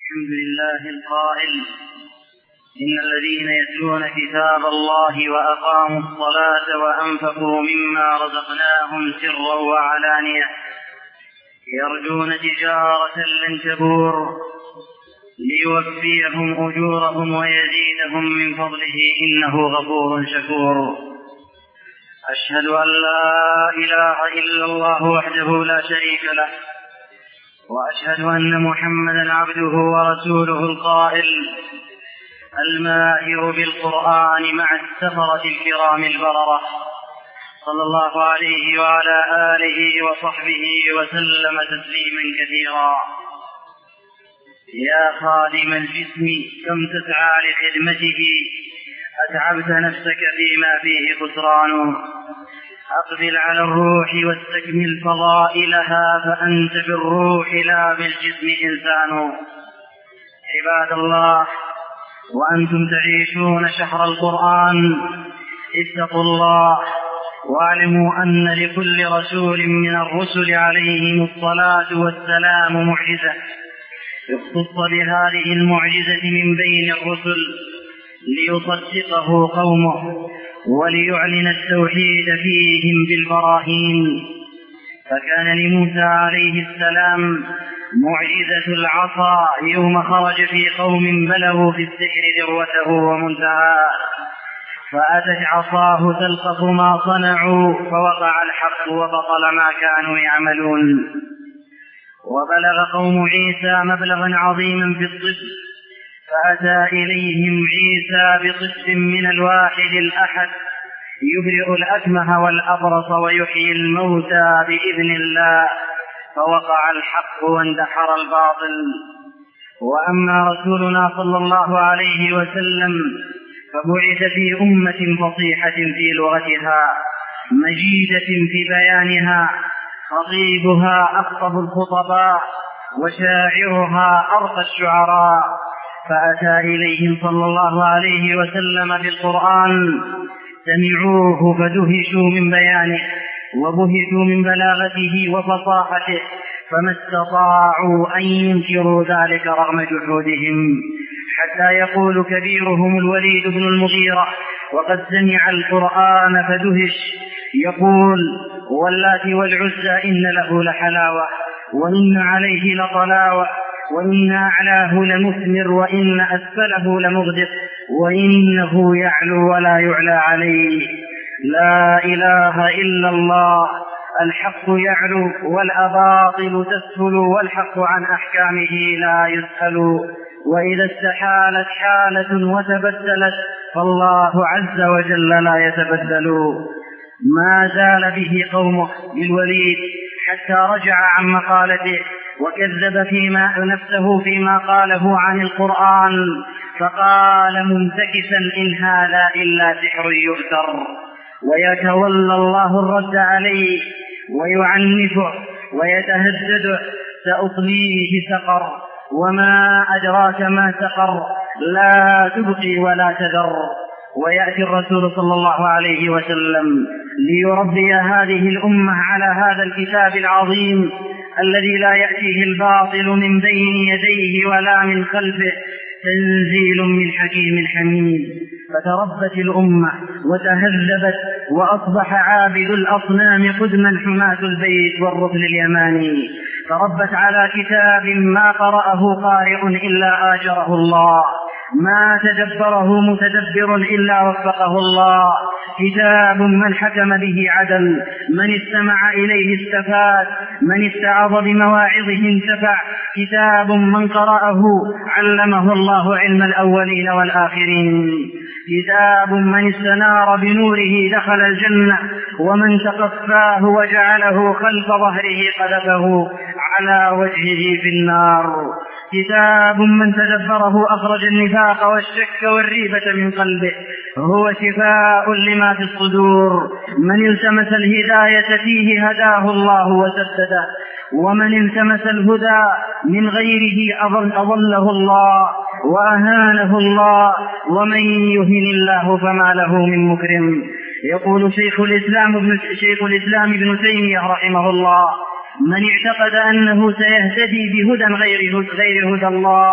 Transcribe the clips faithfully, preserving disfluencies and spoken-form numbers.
الحمد لله القائل: إن الذين يتلون كتاب الله وأقاموا الصلاة وأنفقوا مما رزقناهم سرا وعلانية يرجون تجارة لن تبور ليوفيهم أجورهم ويزيدهم من فضله إنه غفور شكور. أشهد أن لا إله إلا الله وحده لا شريك له، وأشهد أن محمدا عبده ورسوله القائل: الماهر بالقرآن مع السفرة الكرام البررة، صلى الله عليه وعلى آله وصحبه وسلم تسليما كثيرا. يا خادم الجسم كم تسعى لخدمته، أتعبت نفسك فيما فيه خسران. أقبل على الروح واستكمل فضائلها، فأنت بالروح لا بالجسم إنسان. عباد الله، وأنتم تعيشون شهر القرآن، اتقوا الله واعلموا أن لكل رسول من الرسل عليهم الصلاة والسلام معجزة، يختص بهذه المعجزة من بين الرسل ليصدقه قومه وليعلن التوحيد فيهم بالبراهين. فكان لموسى عليه السلام معجزة العصا يوم خرج في قوم بلغوا في السحر ذروته ومنتهاه، فأتت عصاه تلقف ما صنعوا فوقع الحق وبطل ما كانوا يعملون. وبلغ قوم عيسى مبلغا عظيما في الطب، فأتى إليهم عيسى بطب من الواحد الأحد يبرئ الأكمه والأبرص ويحيي الموتى بإذن الله، فوقع الحق واندحر الباطل. وأما رسولنا صلى الله عليه وسلم فبعث في أمة فصيحة في لغتها، مجيدة في بيانها، خطيبها أخطب الخطباء، وشاعرها أرقى الشعراء. فأتى إليهم صلى الله عليه وسلم بالقرآن، سمعوه فدهشوا من بيانه وبهتوا من بلاغته وفصاحته، فما استطاعوا أن ينكروا ذلك رغم جحودهم، حتى يقول كبيرهم الوليد بن المغيرة وقد سمع القرآن فدهش، يقول: واللات والعزى إن له لحلاوة، وإن عليه لطلاوة، وإن أعلاه لمثمر، وإن أسفله لمغدق، وإنه يعلو ولا يعلى عليه. لا إله إلا الله، الحق يعلو والأباطل تسهل، والحق عن أحكامه لا يسأل. وإذا استحالت حالة وتبدلت فالله عز وجل لا يتبدل. ما زال به قومه بالوليد حتى رجع عن مقالته وكذب فيما نفسه فيما قاله عن القرآن، فقال منتكسا: إن هذا إلا سحر يؤثر. ويتولى الله الرد عليه ويعنفه ويتهدده: سأصليه سقر، وما أدراك ما سقر، لا تبقي ولا تذر. ويأتي الرسول صلى الله عليه وسلم ليربي هذه الأمة على هذا الكتاب العظيم الذي لا يأتيه الباطل من بين يديه ولا من خلفه، تنزيل من حكيم حميد. فتربت الأمة وتهذبت، وأصبح عابد الأصنام قدما حماة البيت والركن اليماني. تربت على كتاب ما قرأه قارئ إلا آجره الله، ما تدبره متدبر إلا وفقه الله. كتاب من حكم به عدل، من استمع إليه استفاد، من استعاض بمواعظه انتفع. كتاب من قرأه علمه الله علم الأولين والآخرين. كتاب من استنار بنوره دخل الجنة، ومن تقفاه وجعله خلف ظهره قذفه على وجهه في النار. كتاب من تدبره أخرج النفاق والشك والريبة من قلبه، هو شفاء لما في الصدور. من التمس الهداية فيه هداه الله وسدده، ومن التمس الهدى من غيره أضل أضله الله وأهانه الله، ومن يهن الله فما له من مكرم. يقول شيخ الإسلام ابن, شيخ الإسلام ابن تيمية رحمه الله: من اعتقد أنه سيهتدي بهدى غير, غير هدى الله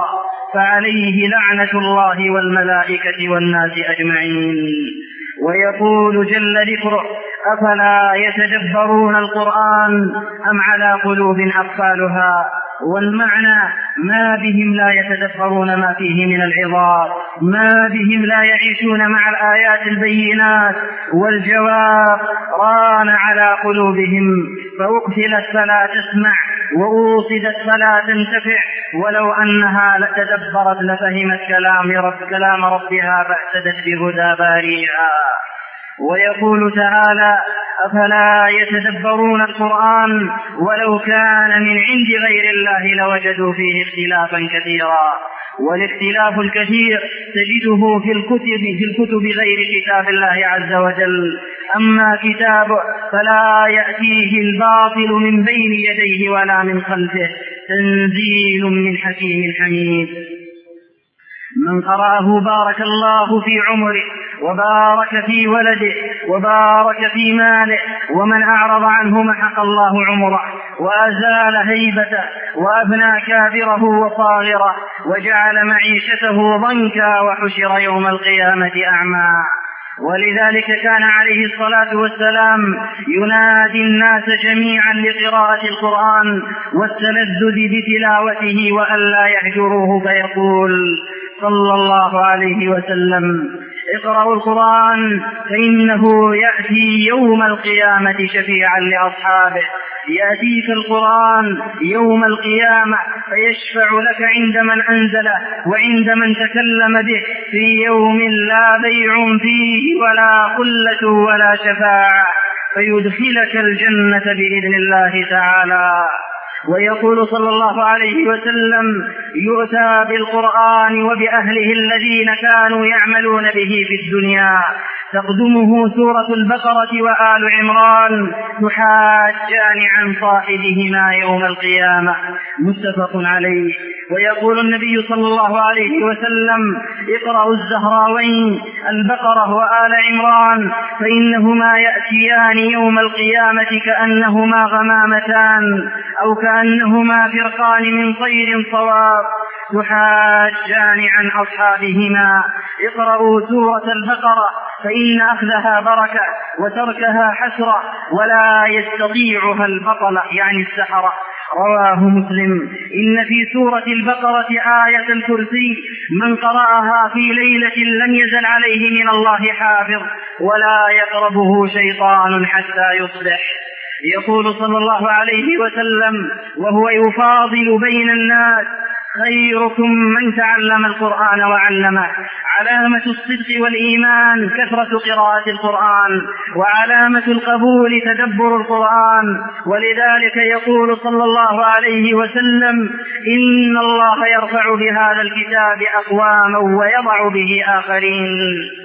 فعليه لعنة الله والملائكة والناس أجمعين. ويقول جل ذكره: أفلا يتدبرون القرآن أم على قلوب أقفالها؟ والمعنى: ما بهم لا يتدبرون ما فيه من العظات، ما بهم لا يعيشون مع الآيات البينات. والجواب: ران على قلوبهم، فأقفلت فلا تسمع وأوصدت فلا تنتفع، ولو أنها لتدبرت لفهمت كلام, رب كلام ربها فاعتدت بهدى باريها. ويقول تعالى: أفلا يتدبرون القرآن ولو كان من عند غير الله لوجدوا فيه اختلافا كثيرا. والاختلاف الكثير تجده في الكتب, في الكتب غير كتاب الله عز وجل. أما كتابه فلا يأتيه الباطل من بين يديه ولا من خلفه، تنزيل من حكيم حميد. من قرأه بارك الله في عمره وبارك في ولده وبارك في ماله، ومن أعرض عنه محق الله عمره وأزال هيبته وأبنى كافره وصاغره وجعل معيشته ضنكا وحشر يوم القيامة أعمى. ولذلك كان عليه الصلاة والسلام ينادي الناس جميعا لقراءة القرآن والتلذذ بتلاوته وألا يهجروه، فيقول صلى الله عليه وسلم: اقرأوا القرآن فإنه يأتي يوم القيامة شفيعا لأصحابه. يأتيك القرآن يوم القيامة فيشفع لك عند من أنزله وعند من تكلم به، في يوم لا بيع فيه ولا خلة ولا شفاعة، فيدخلك الجنة بإذن الله تعالى. ويقول صلى الله عليه وسلم: يؤتى بالقرآن وبأهله الذين كانوا يعملون به في الدنيا، تقدمه سورة البقرة وآل عمران تحاجان عن صاحبهما يوم القيامة، متفق عليه. ويقول النبي صلى الله عليه وسلم: اقرأوا الزهراوين البقرة وآل عمران فإنهما يأتيان يوم القيامة كأنهما غمامتان أو كأنهما فرقان من طير صواب تحاجان عن أصحابهما. اقرأوا سورة البقرة فإن أخذها بركة وتركها حسرة ولا يستطيعها البطلة يعني السحرة. رواه مسلم. إن في سورة البقرة آية الكرسي من قرأها في ليلة لم يزل عليه من الله حافظ ولا يقربه شيطان حتى يصبح. يقول صلى الله عليه وسلم وهو يفاضل بين الناس: خيركم من تعلم القرآن وعلمه. علامة الصدق والإيمان كثرة قراءة القرآن، وعلامة القبول تدبر القرآن. ولذلك يقول صلى الله عليه وسلم: إن الله يرفع بهذا الكتاب أقواما ويضع به آخرين.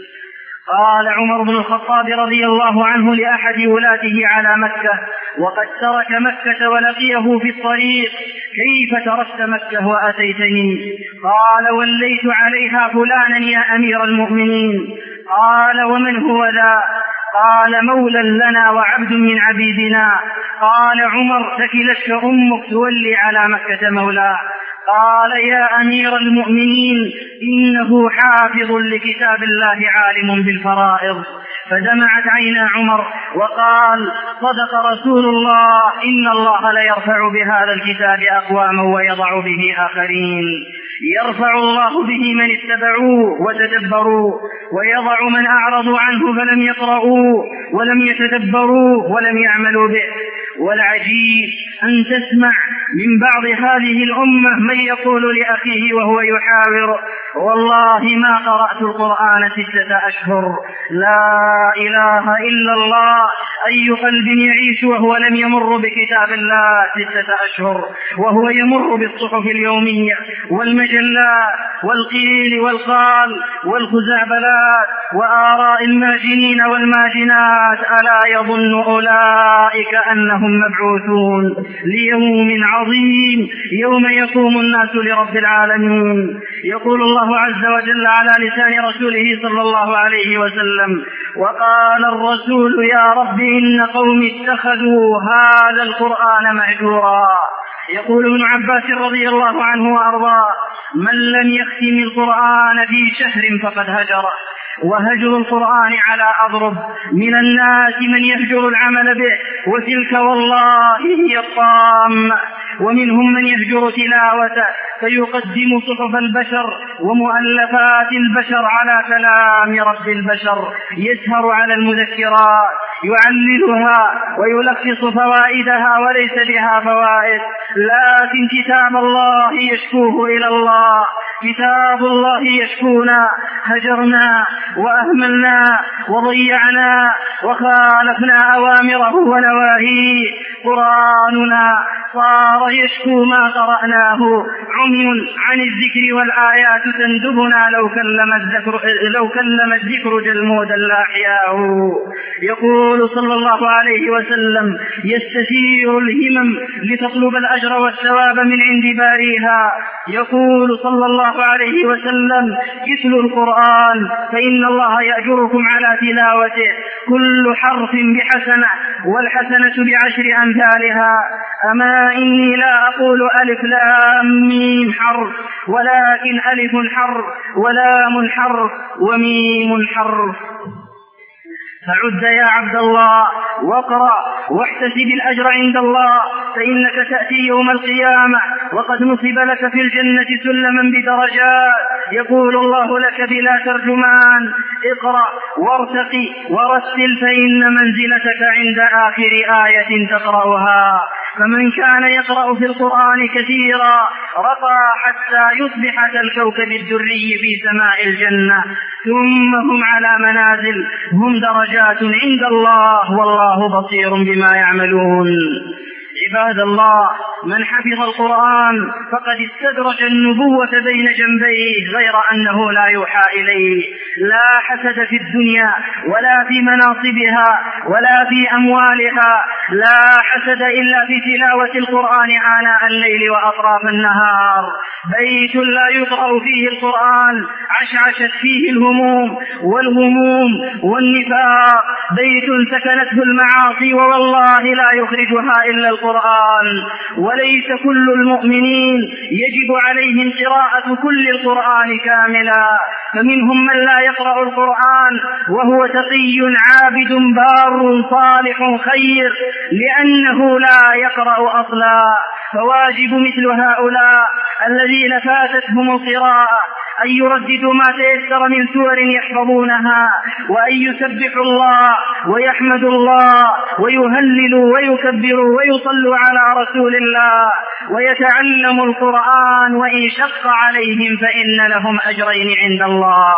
قال عمر بن الخطاب رضي الله عنه لأحد ولاته على مكة وقد ترك مكة ولقيه في الطريق: كيف تركت مكة وأتيتني؟ قال: وليت عليها فلانا يا أمير المؤمنين. قال: ومن هو ذا؟ قال: مولى لنا وعبد من عبيدنا. قال عمر: ثكلتك أمك تولي على مكة مولاه. قال: يا أمير المؤمنين، إنه حافظ لكتاب الله عالم بالفرائض. فدمعت عينا عمر وقال: صدق رسول الله، إن الله ليرفع بهذا الكتاب أقواما ويضع به آخرين. يرفع الله به من اتبعوه وتدبروا، ويضع من أعرضوا عنه فلم يقرؤوا ولم يتدبروا ولم يعملوا به. والعجيب أن تسمع من بعض هذه الأمة من يقول لأخيه وهو يحاور: والله ما قرأت القرآن ستة أشهر. لا إله إلا الله، أي قلب يعيش وهو لم يمر بكتاب الله ستة أشهر، وهو يمر بالصحف اليومية والمجلات والقيل والقال والخزعبلات وآراء الماجنين والماجنات. ألا يظن أولئك أنهم مبعوثون ليوم عظيم يوم يقوم الناس لرب العالمين. يقول الله عز وجل على لسان رسوله صلى الله عليه وسلم: وقال الرسول يا رب إن قوم اتخذوا هذا القرآن مهجورا. يقول ابن عباس رضي الله عنه وأرضاه: من لم يختم القرآن في شهر فقد هجره. وهجر القرآن على أضرب، من الناس من يهجر العمل به، وتلك والله هي الطامة. ومنهم من يهجر تلاوته فيقدم صحف البشر ومؤلفات البشر على كلام رب البشر، يسهر على المذكرات يعللها ويلخص فوائدها وليس بها فوائد. لكن كتاب الله يشكوه إلى الله، كتاب الله يشكونا، هجرنا وأهملنا وضيعنا وخالفنا أوامره ونواهيه. قرآننا صار يشكو ما قرأناه، عمي عن الذكر والآيات تندبنا لو كلم الذكر, لو كلم الذكر جلمودا لأحياه. يقول صلى الله عليه وسلم: يستثير الهمم لتطلب الأجر والثواب من عند باريها. يقول صلى الله عليه وسلم: اتلوا القرآن فإن الله يأجركم على تلاوته، كل حرف بحسنة والحسنة بعشر أمثالها. أما إني لا أقول ألف لام ميم حرف، ولكن ألف حرف ولام حرف وميم حرف. فعد يا عبد الله واقرأ واحتسب الأجر عند الله، فإنك تأتي يوم القيامة وقد نصب لك في الجنة سلما بدرجات، يقول الله لك بلا ترجمان: اقرأ وارتقي ورتل فإن منزلتك عند آخر آية تقرأها. فمن كان يقرأ في القرآن كثيرا رقى حتى يصبح كالكوكب الدري في سماء الجنة، ثم هم على منازل، هم درجات عند الله والله بصير بما يعملون. عباد الله، من حفظ القرآن فقد استدرج النبوة بين جنبيه، غير أنه لا يوحى إليه. لا حسد في الدنيا ولا في مناصبها ولا في أموالها، لا حسد إلا في تلاوة القرآن آناء الليل وأطراف النهار. بيت لا يقرأ فيه القرآن عشعشت فيه الهموم والغموم والنفاق، بيت سكنته المعاصي ووالله لا يخرجها إلا القرآن. وليس كل المؤمنين يجب عليهم قراءة كل القرآن كاملا، فمنهم من لا يقرأ القرآن وهو تقي عابد بار صالح خير لأنه لا يقرأ أصلا. فواجب مثل هؤلاء الذين فاتتهم القراءة أن يرددوا ما تيسر من سور يحفظونها، وأن يسبحوا الله ويحمدوا الله ويهللوا ويكبروا ويصلوا على رسول الله ويتعلموا القرآن، وإن شق عليهم فإن لهم أجرين عند الله.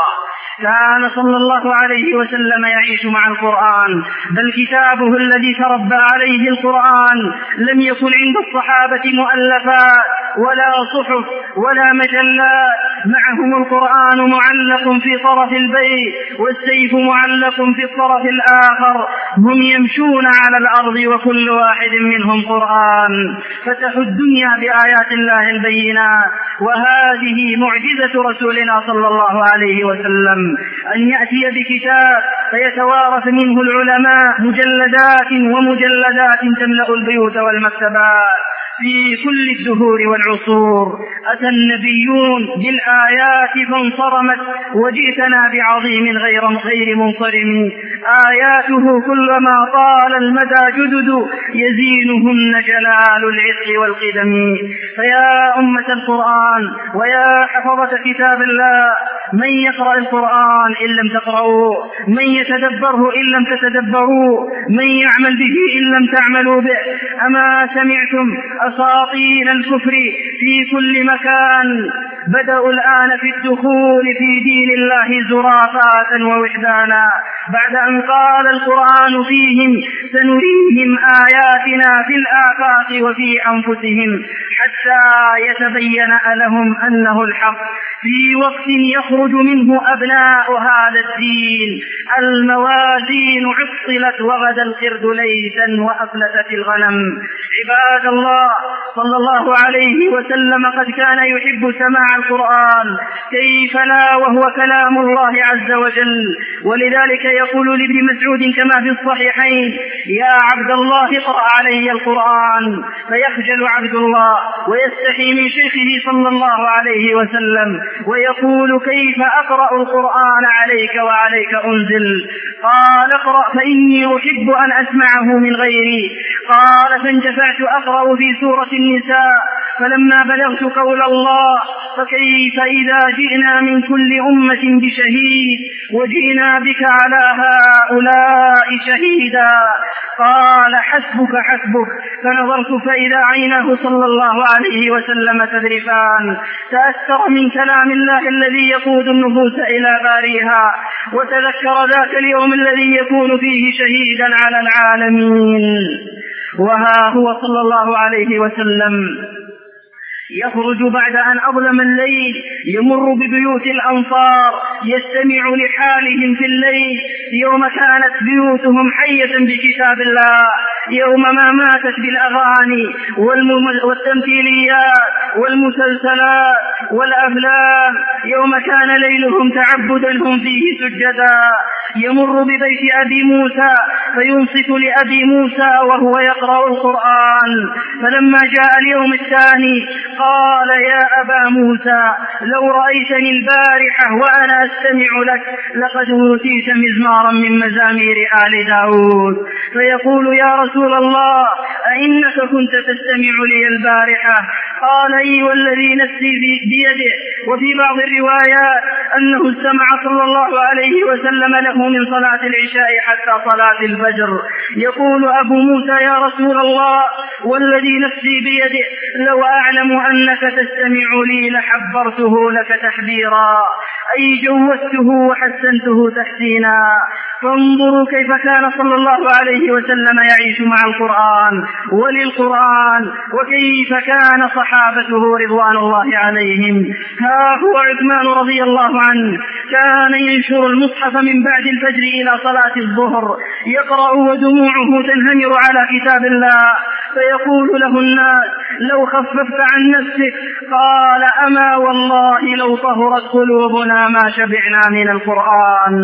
كان صلى الله عليه وسلم يعيش مع القرآن، بل كتابه الذي تربى عليه القرآن لم يكن عند الصحابة مؤلفات ولا صحف ولا مجلات، معهم القرآن معلق في طرف البيت والسيف معلق في الطرف الآخر، هم يمشون على الأرض وكل واحد منهم قرآن. فتحوا الدنيا بآيات الله البينات، وهذه معجزة رسولنا صلى الله عليه وسلم، أن يأتي بكتاب فيتوارث منه العلماء مجلدات ومجلدات تملأ البيوت والمكتبات في كل الدهور والعصور. أتى النبيون بالآيات فانصرمت، وجئتنا بعظيم غير غير منصرم، آياته كلما طال المدى جدد، يزينهن جلال العتق والقدم. فيا أمة القرآن ويا حفظة كتاب الله، من يقرأ القرآن إن لم تقرأوا، من يتدبره إن لم تتدبروا، من يعمل به إن لم تعملوا به. أما سمعتم أساطين الكفر في كل مكان بدأوا الآن في الدخول في دين الله زرافات ووحدانا، بعد أن قال القرآن فيهم: سنريهم آياتنا في الآفاق وفي أنفسهم حتى يتبين لهم أنه الحق، في وقت يخرج منه أبناء هذا الدين. الموازين عطلت وغدا القرد ليثا وأفلتت الغنم. عباد الله، صلى الله عليه وسلم قد كان يحب سماع القرآن، كيف لا وهو كلام الله عز وجل، ولذلك فيقول لابن مسعود كما في الصحيحين: يا عبد الله اقرأ علي القرآن، فيخجل عبد الله ويستحي من شيخه صلى الله عليه وسلم ويقول: كيف أقرأ القرآن عليك وعليك أنزل؟ قال: اقرأ فإني أحب أن أسمعه من غيري. قال: فانجفعت أقرأ في سورة النساء، فلما بلغت قول الله: فكيف إذا جئنا من كل أمة بشهيد وجئنا بك على هؤلاء شهيدا، قال: حسبك حسبك. فنظرت فإذا عيناه صلى الله عليه وسلم تذرفان. تأثر من كلام الله الذي يقود النفوس إلى باريها، وتذكر ذاك اليوم الذي يكون فيه شهيدا على العالمين. وها هو صلى الله عليه وسلم يخرج بعد أن أظلم الليل، يمر ببيوت الأنصار يستمع لحالهم في الليل يوم كانت بيوتهم حية بكتاب الله، يوم ما ماتت بالأغاني والتمثيليات والمسلسلات والأفلام، يوم كان ليلهم تعبدا هم فيه سجدا. يمر ببيت أبي موسى فينصت لأبي موسى وهو يقرأ القرآن. فلما جاء اليوم الثاني قال: يا أبا موسى، لو رأيتني البارحة وأنا أستمع لك لقد أوتيت مزمارا من مزامير آل داود. فيقول: يا رسول الله، أئنك كنت تستمع لي البارحة؟ قال: أي والذي نفسي بيده. وفي بعض الروايات أنه استمع صلى الله عليه وسلم له من صلاة العشاء حتى صلاة الفجر. يقول أبو موسى: يا رسول الله، والذي نفسي بيده لو أعلم أنك تستمع لي لحبرته لك تحبيرا، أي جوزته وحسنته تحسينا. فانظروا كيف كان صلى الله عليه وسلم يعيش مع القرآن وللقرآن، وكيف كان صحابته رضوان الله عليهم. ها هو عثمان رضي الله عنه كان ينشر المصحف من بعد الفجر إلى صلاة الظهر، يقرأ ودموعه تنهمر على كتاب الله، فيقول له الناس: لو خففت عن نفسك. قال: أما والله لو طهرت قلوبنا ما شبعنا من القرآن.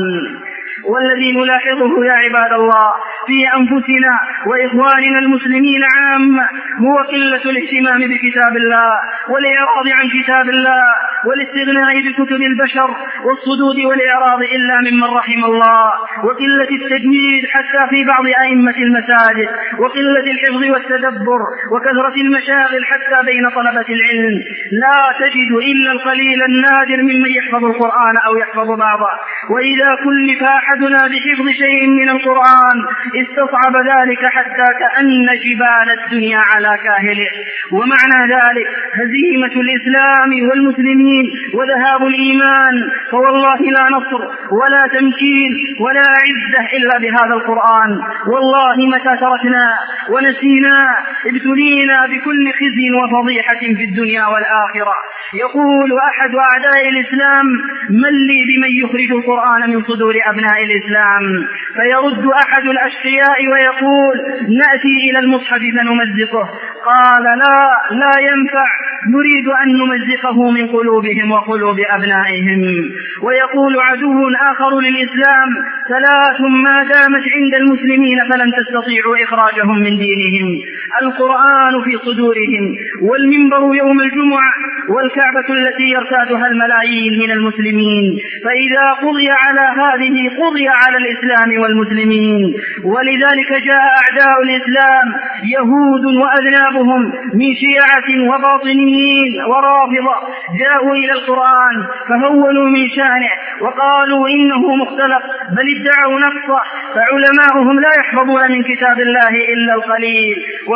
والذي نلاحظه يا عباد الله في أنفسنا وإخواننا المسلمين عامة هو قلة الاهتمام بكتاب الله والإعراض عن كتاب الله والاستغناء بكتب البشر والصدود والإعراض إلا ممن رحم الله، وقلة التجويد حتى في بعض أئمة المساجد، وقلة الحفظ والتدبر، وكثرة المشاغل حتى بين طلبة العلم. لا تجد إلا القليل النادر ممن يحفظ القرآن أو يحفظ بعضه. وإذا كلف أحدنا بحفظ شيء من القرآن استصعب ذلك حتى كأن جبال الدنيا على كاهله. ومعنى ذلك هزيمة الإسلام والمسلمين وذهاب الإيمان. فوالله لا نصر ولا تمكين ولا عزة إلا بهذا القرآن. والله متى تركنا ونسينا ابتلينا بكل خزي وفضيحة في الدنيا والآخرة. يقول أحد أعداء الإسلام: من لي بمن يخرج القرآن من صدور أبناء الإسلام؟ فيرد أحد الأشقياء ويقول: نأتي إلى المصحف فنمزقه. قال: لا لا ينفع، نريد أن نمزقه من قلوبهم وقلوب أبنائهم. ويقول عدو آخر للإسلام: ثلاث ما دامت عند المسلمين فلن تستطيعوا إخراجهم من دينهم: القرآن في صدورهم، والمنبر يوم الجمعة، والكعبة التي يرتادها الملايين من المسلمين. فإذا قضي على هذه قضي على الإسلام والمسلمين. ولذلك جاء أعداء الإسلام يهود وأذنابهم من شيعة وباطنيين ورافضة جاءوا إلى القرآن فهونوا من شأنه وقالوا إنه مختلق، بل ادعوا نقصه. فعلماؤهم لا يحفظون من كتاب الله إلا القليل،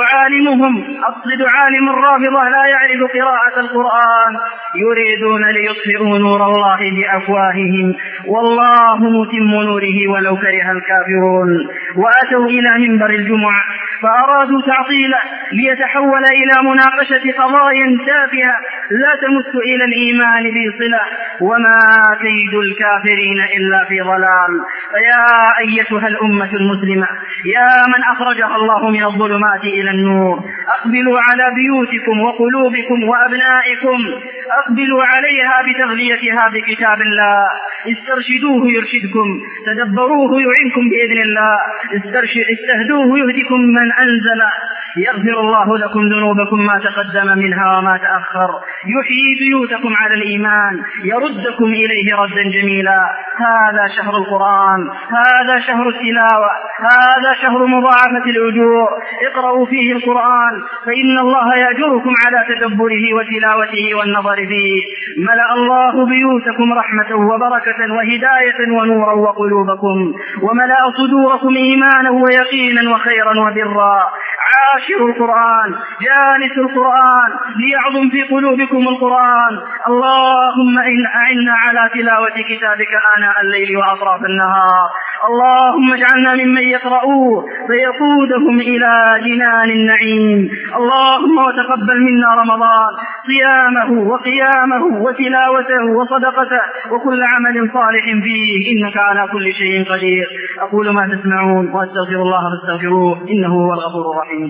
وعالمهم أقصد عالم الرافضة لا يعرف قراءة القرآن. يريدون ليطفئوا نور الله بأفواههم والله متم نوره ولو كره الكافرون. وأتوا إلى منبر الجمعة فأرادوا تعطيله ليتحول إلى مناقشة قضايا تافهة لا تمس إلى الإيمان بصلة. وما كيد الكافرين إلا في ضلال. فيا أيتها الأمة المسلمة، يا من أخرجها الله من الظلمات إلى النور، أقبلوا على بيوتكم وقلوبكم وأبنائكم، أقبلوا عليها بتغذيتها بكتاب الله. استرشدوه يرشدكم، تدبروه يعنكم بإذن الله، استهدوه يهدكم من أنزل، يغفر الله لكم ذنوبكم ما تقدم منها وما تأخر، يحيي بيوتكم على الإيمان، يردكم إليه ردا جميلا. هذا شهر القرآن، هذا شهر التلاوة، هذا شهر مضاعفة الأجور. اقرأوا فيه القرآن فإن الله يأجركم على تدبره وتلاوته والنظر فيه. ملأ الله بيوتكم رحمة وبركة وهداية ونورا وقلوبكم، وملأ صدوركم إيمانا ويقينا وخيرا وبرا. عاشروا القرآن، جالسوا القرآن، ليعظم في قلوبكم القرآن. اللهم إن أعنا على تلاوة كتابك آناء الليل وأطراف النهار. اللهم اجعلنا ممن يقرؤوه فيقودهم إلى جنان النعيم. اللهم وتقبل منا رمضان، صيامه وقيامه وتلاوته وصدقته وكل عمل صالح فيه، إنك على كل شيء قدير. أقول ما تسمعون وأستغفر الله فاستغفروه إنه هو الغفور الرحيم.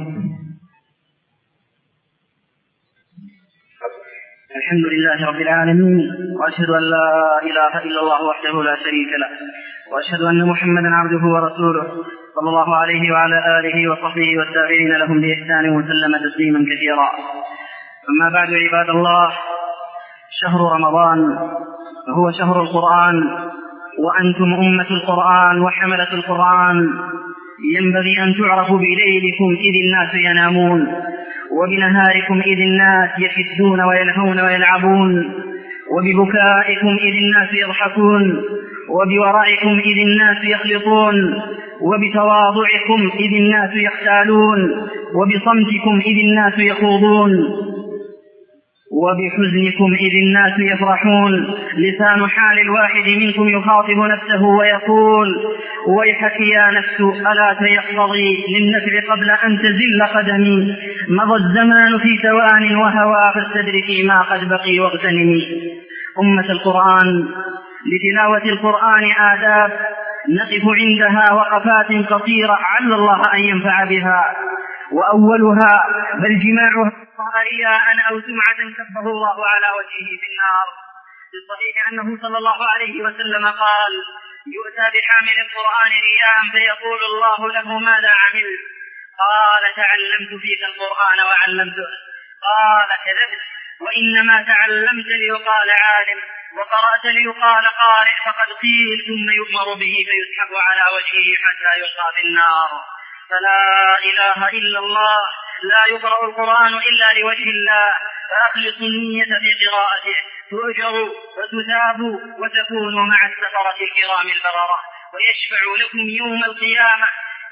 الحمد لله رب العالمين، وأشهد أن لا إله إلا الله وحده لا شريك له، وأشهد أن محمدا عبده ورسوله صلى الله عليه وعلى آله وصحبه والتابعين لهم بإحسان وسلم تسليما كثيرا. أما بعد عباد الله، شهر رمضان فهو شهر القرآن، وأنتم أمة القرآن وحملة القرآن، ينبغي أن تعرفوا بليلكم إذ الناس ينامون، وبنهاركم إذ الناس يكدون ويلهون ويلعبون، وببكائكم إذ الناس يضحكون، وبورعكم إذ الناس يخلطون، وبتواضعكم إذ الناس يختالون، وبصمتكم إذ الناس يخوضون، وبحزنكم إذ الناس يفرحون. لسان حال الواحد منكم يخاطب نفسه ويقول: ويحك يا نفس ألا تيقظي للنفع قبل أن تزل قدمي، مضى الزمان في ثوان وهوى فاستدركي ما قد بقي واغتنمي. أمة القرآن، لتلاوة القرآن آداب نقف عندها وقفات قصيرة عل الله أن ينفع بها، وأولها بل جماعها رياء أو سمعة كبه الله على وجهه في النار. في الصحيح أنه صلى الله عليه وسلم قال: يؤتى بحامل القرآن رياء فيقول الله له: ماذا عملت؟ قال: تعلمت فيك القرآن وعلمته. قال: كذبت، وإنما تعلمت ليقال عالم، وقرأت ليقال قارئ، فقد قيل ثم يؤمر به فيسحب على وجهه حتى يلقى في النار. فلا إله إلا الله، لا يقرأ القرآن إلا لوجه الله، فأخلصوا النية في قراءته تؤجروا وتثابوا وتكونوا مع السفرة الكرام البررة، ويشفع لكم يوم القيامة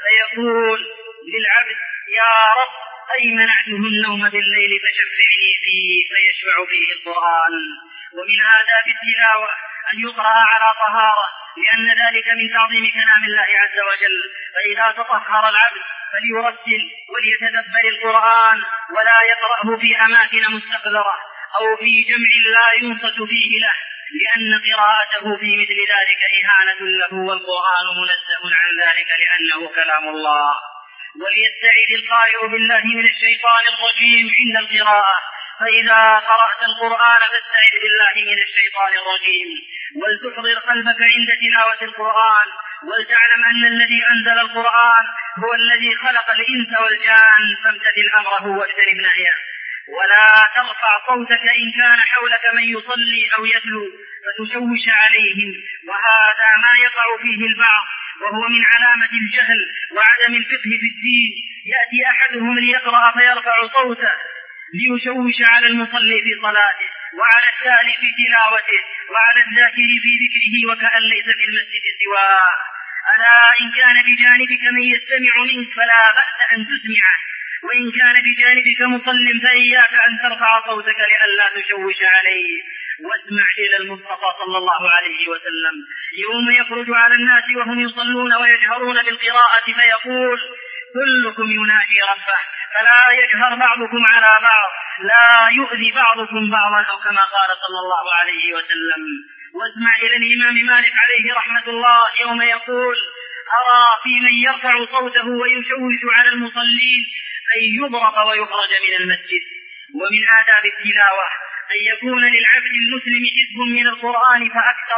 فيقول للعبد: يا رب أي منعته النوم بالليل فشفعني فيه، فيشفع فيه القرآن. ومن آداب التلاوة أن يقرأ على طهارة، لأن ذلك من تعظيم كلام الله عز وجل. فإذا تطهر العبد فليرتل وليتدبر القرآن، ولا يقرأه في أماكن مستقذرة أو في جمع لا ينصت فيه له، لأن قراءته في مثل ذلك إهانة له، والقرآن منزه عن ذلك لأنه كلام الله. وليستعيذ القارئ بالله من الشيطان الرجيم عند القراءة، فإذا قرأت القرآن فاستعذ بالله من الشيطان الرجيم، ولتحضر قلبك عند تلاوة القرآن، ولتعلم أن الذي أنزل القرآن هو الذي خلق الإنس والجان، فامتثل أمره واجتنب نهيه. ولا ترفع صوتك إن كان حولك من يصلي أو يتلو فتشوش عليهم، وهذا ما يقع فيه البعض، وهو من علامة الجهل وعدم الفقه في الدين. يأتي أحدهم ليقرأ فيرفع صوته ليشوش على المصلي في صلاته، وعلى التالي في تلاوته، وعلى الذاكر في ذكره، وكأن ليس في المسجد سواه. ألا إن كان بجانبك من يستمع منك فلا بأس أن تسمعه، وإن كان بجانبك مصل فإياك أن ترفع صوتك لئلا تشوش عليه. واسمع إلى المصطفى صلى الله عليه وسلم يوم يخرج على الناس وهم يصلون ويجهرون بالقراءة فيقول: كلكم يناجي ربه، فلا يجهر بعضكم على بعض، لا يؤذي بعضكم بعضا، أو كما قال صلى الله عليه وسلم. واسمع إلى الإمام مالك عليه رحمة الله يوم يقول: أرى في من يرفع صوته ويشوش على المصلين أن يضرب ويخرج من المسجد. ومن آداب التلاوة أن يكون للعبد المسلم حزب من القرآن فأكثر،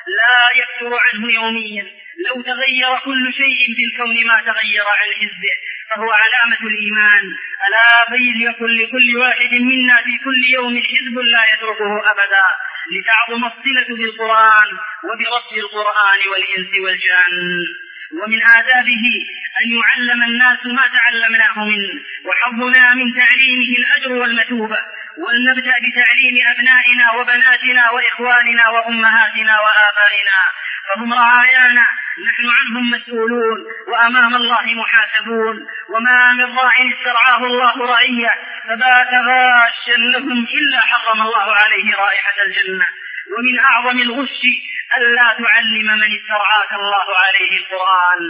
لا يفتر عنه يوميا. لو تغير كل شيء في الكون ما تغير عن حزبه، فهو علامة الإيمان. ألا فليكن لكل واحد منا في كل يوم حزب لا يتركه أبدا، لتعظم الصلة بالقرآن وبرب القرآن والإنس والجان. ومن آدابه أن يعلم الناس ما تعلمناه منه، وحظنا من تعليمه الأجر والمثوبة. ولنبدأ بتعليم أبنائنا وبناتنا وإخواننا وأمهاتنا وآبائنا، فهم رعايانا، نحن عنهم مسؤولون وأمام الله محاسبون. وما من راع استرعاه الله رعية فبات غاشا لهم إلا حرم الله عليه رائحة الجنة. ومن أعظم الغش ألا تعلم من استرعاك الله عليه القرآن.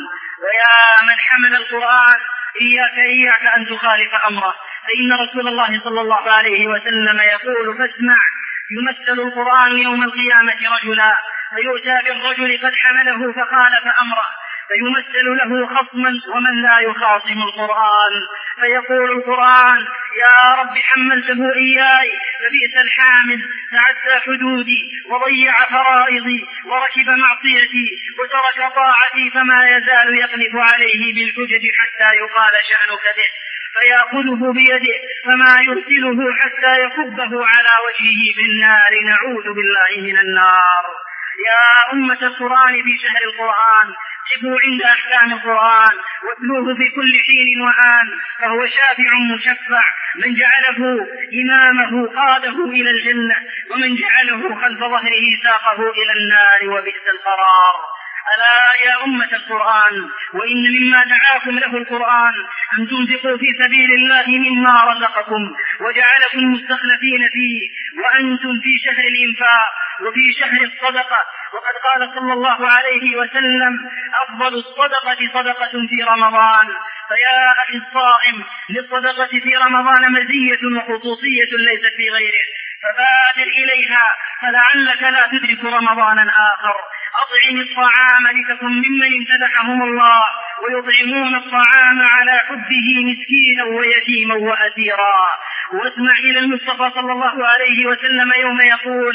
ويا من حمل القرآن إياك إياك أن تخالف أمره، فإن رسول الله صلى الله عليه وسلم يقول: فاسمع، يمثل القرآن يوم القيامة رجلا، فيؤتى بالرجل قد حمله فخالف أمره، فيمثل له خصما ومن لا يخاصم القرآن، فيقول القرآن: يا رب حملته إياي فبئس الحامل، تعدى حدودي وضيع فرائضي وركب معصيتي وترك طاعتي، فما يزال يقذف عليه بالحجج حتى يقال شأنك به، فيأخذه بيده فما يرسله حتى يكبه على وجهه في النار، نعوذ بالله من النار. يا أمة القرآن في شهر القرآن، قفوا عند أحكام القرآن واتلوه في كل حين وآن، فهو شافع مشفع، من جعله إمامه قاده إلى الجنة، ومن جعله خلف ظهره ساقه إلى النار، وبئس القرار. ألا يا أمة القرآن، وإن مما دعاكم له القرآن أن تنفقوا في سبيل الله مما رزقكم وجعلكم مستخلفين فيه، وأنتم في شهر الإنفاق وفي شهر الصدقة. وقد قال صلى الله عليه وسلم: أفضل الصدقة صدقة في رمضان. فيا أخي الصائم، للصدقة في رمضان مزية وخصوصية ليست في غيره، فبادر إليها فلعلك لا تدرك رمضانا آخر. أطعم الطعام لتكن ممن امتدحهم الله، ويطعمون الطعام على حبه مسكينا ويتيما وأسيرا. واسمع إلى المصطفى صلى الله عليه وسلم يوم يقول: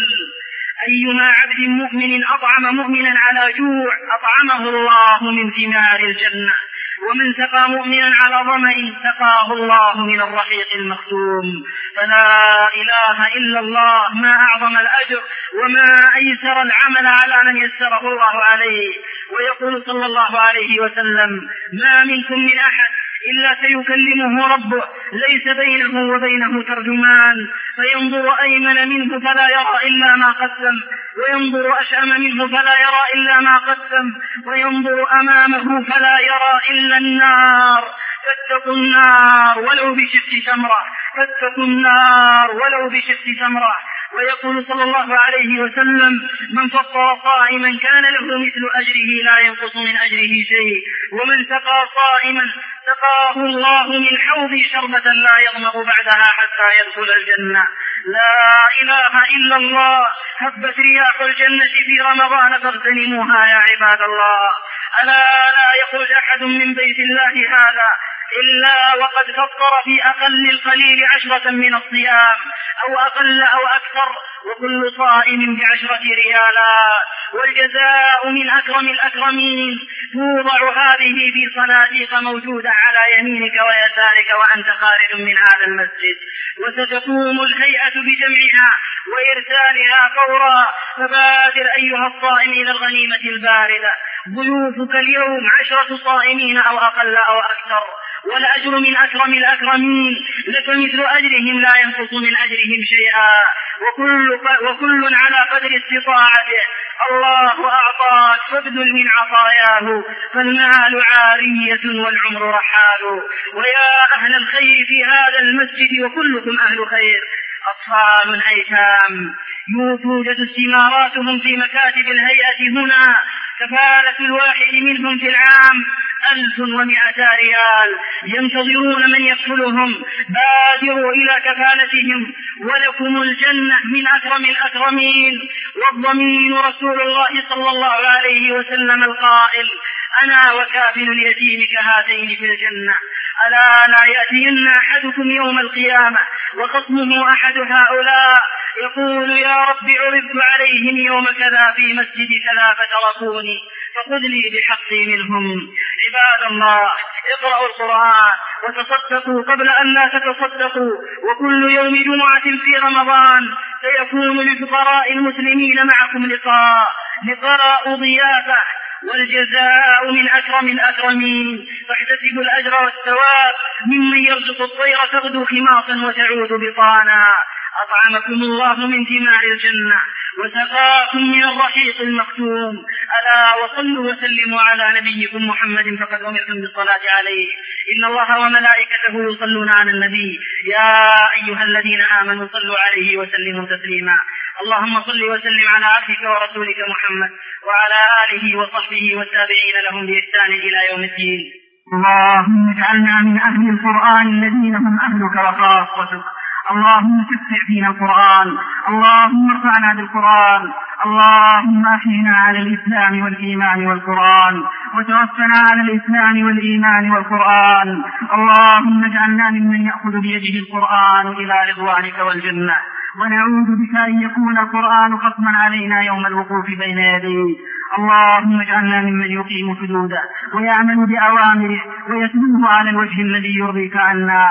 أيما عبد مؤمن أطعم مؤمنا على جوع أطعمه الله من ثمار الجنة، ومن سقى مؤمنا على ظمأ سقاه الله من الرحيق المختوم. فلا إله إلا الله، ما أعظم الأجر وما أيسر العمل على من يسره الله عليه. ويقول صلى الله عليه وسلم: ما منكم من أحد إلا سيكلمه ربه ليس بينه وبينه ترجمان، فينظر أيمن منه فلا يرى إلا ما قسم، وينظر أشأم منه فلا يرى إلا ما قسم، وينظر أمامه فلا يرى إلا النار. فاتقوا النار ولو بشق تمرة، فاتقوا النار ولو بشق تمرة. ويقول صلى الله عليه وسلم: من فطر صائما كان له مثل أجره لا ينقص من أجره شيء، ومن سقى صائما سقاه الله من حوض شربة لا يظمأ بعدها حتى يدخل الجنة. لا إله إلا الله، هبت رياح الجنة في رمضان فاغتنموها يا عباد الله. ألا لا يخرج أحد من بيت الله هذا إلا وقد فطر في أقل القليل عشرة من الصيام، أو أقل أو أكثر، وكل صائم بعشرة ريالات، والجزاء من أكرم الأكرمين. توضع هذه في صناديق موجودة على يمينك ويسارك وأنت خارج من هذا المسجد، وستقوم الهيئة بجمعها وإرسالها فورا. فبادر أيها الصائم إلى الغنيمة الباردة. ضيوفك اليوم عشرة صائمين أو أقل أو أكثر، والأجر من أكرم الأكرمين، لك مثل أجرهم لا ينقص من أجرهم شيئا، وكل, وكل على قدر استطاعته. الله أعطاك فابذل من عطاياه، فالمال عارية والعمر رحال. ويا أهل الخير في هذا المسجد وكلكم أهل خير، أطفال أيتام توجد استماراتهم في مكاتب الهيئة هنا، كفالة الواحد منهم في العام ألف ومئة ريال، ينتظرون من يكفلهم. بادروا إلى كفالتهم ولكم الجنة من أكرم الأكرمين. والضمين رسول الله صلى الله عليه وسلم القائل: أنا وكافل اليتيم كهاتين في الجنة. ألا لا يأتين أحدكم يوم القيامة وخصمه أحد هؤلاء يقول يا رب عرضت عليهم يوم كذا في مسجد كذا فتركوني فخذ لي بحقي منهم. عباد الله، اقرأوا القرآن وتصدقوا قبل أن لا تتصدقوا، وكل يوم جمعة في رمضان سيكون لفقراء المسلمين معكم لقاء لقاء ضيافة، والجزاء من أكرم الأكرمين، فاحتسبوا الأجر والثواب ممن يرزق الطير تغدو خماصا وتعود بطانا. أطعمكم الله من ثمار الجنة وسقاكم من الرحيق المختوم. ألا وصلوا وسلموا على نبيكم محمد فقد أمرتم بالصلاة عليه، إن الله وملائكته يصلون على النبي يا أيها الذين آمنوا صلوا عليه وسلموا تسليما. اللهم صل وسلم على عبدك ورسولك محمد وعلى آله وصحبه والتابعين لهم بإحسان إلى يوم الدين. اللهم اجعلنا من أهل القرآن الذين هم أهلك وخاصتك. اللهم شفع فينا القرآن، اللهم ارفعنا بالقرآن، اللهم أحينا على الإسلام والإيمان والقرآن، وتوفنا على الإسلام والإيمان والقرآن. اللهم اجعلنا ممن يأخذ بيده القرآن إلى رضوانك والجنة، ونعوذ بك أن يكون القرآن خصما علينا يوم الوقوف بين يديك. اللهم اجعلنا ممن يقيم حدوده ويعمل بأوامره ويتلوه على الوجه الذي يرضيك عنا.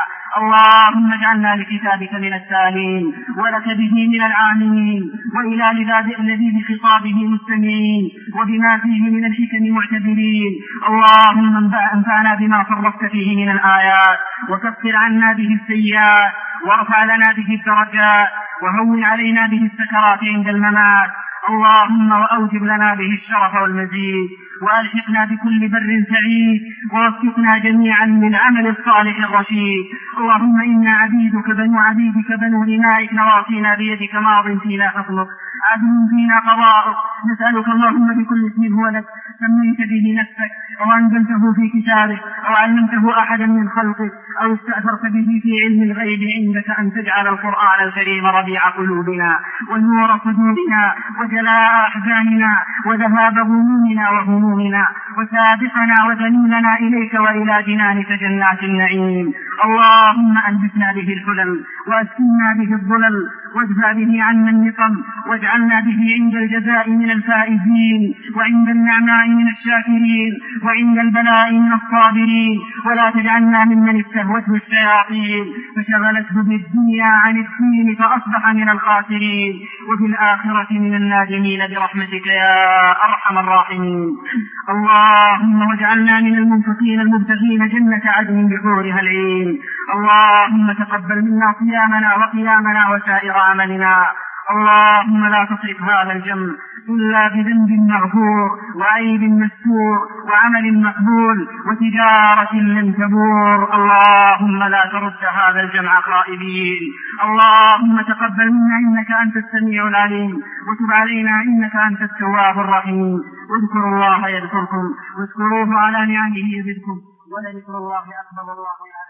اللهم اجعلنا لكتابك من التالين ولك به من العاملين، وإلى لذيذ خطابه مستمعين، وبما فيه من الحكم معتبرين. اللهم انفعنا بما فرقت فيه من الآيات، وكفر عنا به السيئات، وارفع لنا به الدرجات، وهون علينا به السكرات عند الممات. اللهم وأوجب لنا به الشرف والمزيد، وألحقنا بكل بر سعيد، ووفقنا جميعا للعمل الصالح الرشيد. اللهم إنا عبيدك بنو عبيدك بنو إمائك نواصينا بيدك ماض فينا حكمك عدل فينا قضاءك. نسألك اللهم بكل اسم هو لك سميت به نفسك أو أنزلته في كتابك أو علمته أحدا من خلقك أو استأثرت به في علم الغيب عندك أن تجعل القرآن الكريم ربيع قلوبنا ونور صدورنا وجلاء أحزاننا وذهاب غمومنا وهمومنا وسابقنا ودليلنا إليك وإلى جنانك جنات النعيم. اللهم ألبسنا به الحلم وأسكننا به الظلل وادفع به عنا النقم، واجعلنا به عند الجزاء من الفائزين، وعند النعماء من الشاكرين، وعند البلاء من الصابرين. ولا تجعلنا ممن استهوته الشياطين فشغلته بالدنيا عن الدين فأصبح من الخاسرين، وفي الآخرة من النادمين برحمتك يا أرحم الراحمين. اللهم واجعلنا من المنفقين المبتغين جنة عدن بحورها العين. اللهم تقبل منا صيامنا وقيامنا وسائر عملنا. اللهم لا تصرف هذا الجمع إلا بذنب مغفور وعيب مستور وعمل مقبول وتجارة لن تبور. اللهم لا ترد هذا الجمع خائبين. اللهم تقبل منا إنك أنت السميع العليم، وتب علينا إنك أنت التواب الرحيم. واذكروا الله يذكركم، واذكروه على نعمه يزدكم، ولذكر الله أكبر. الله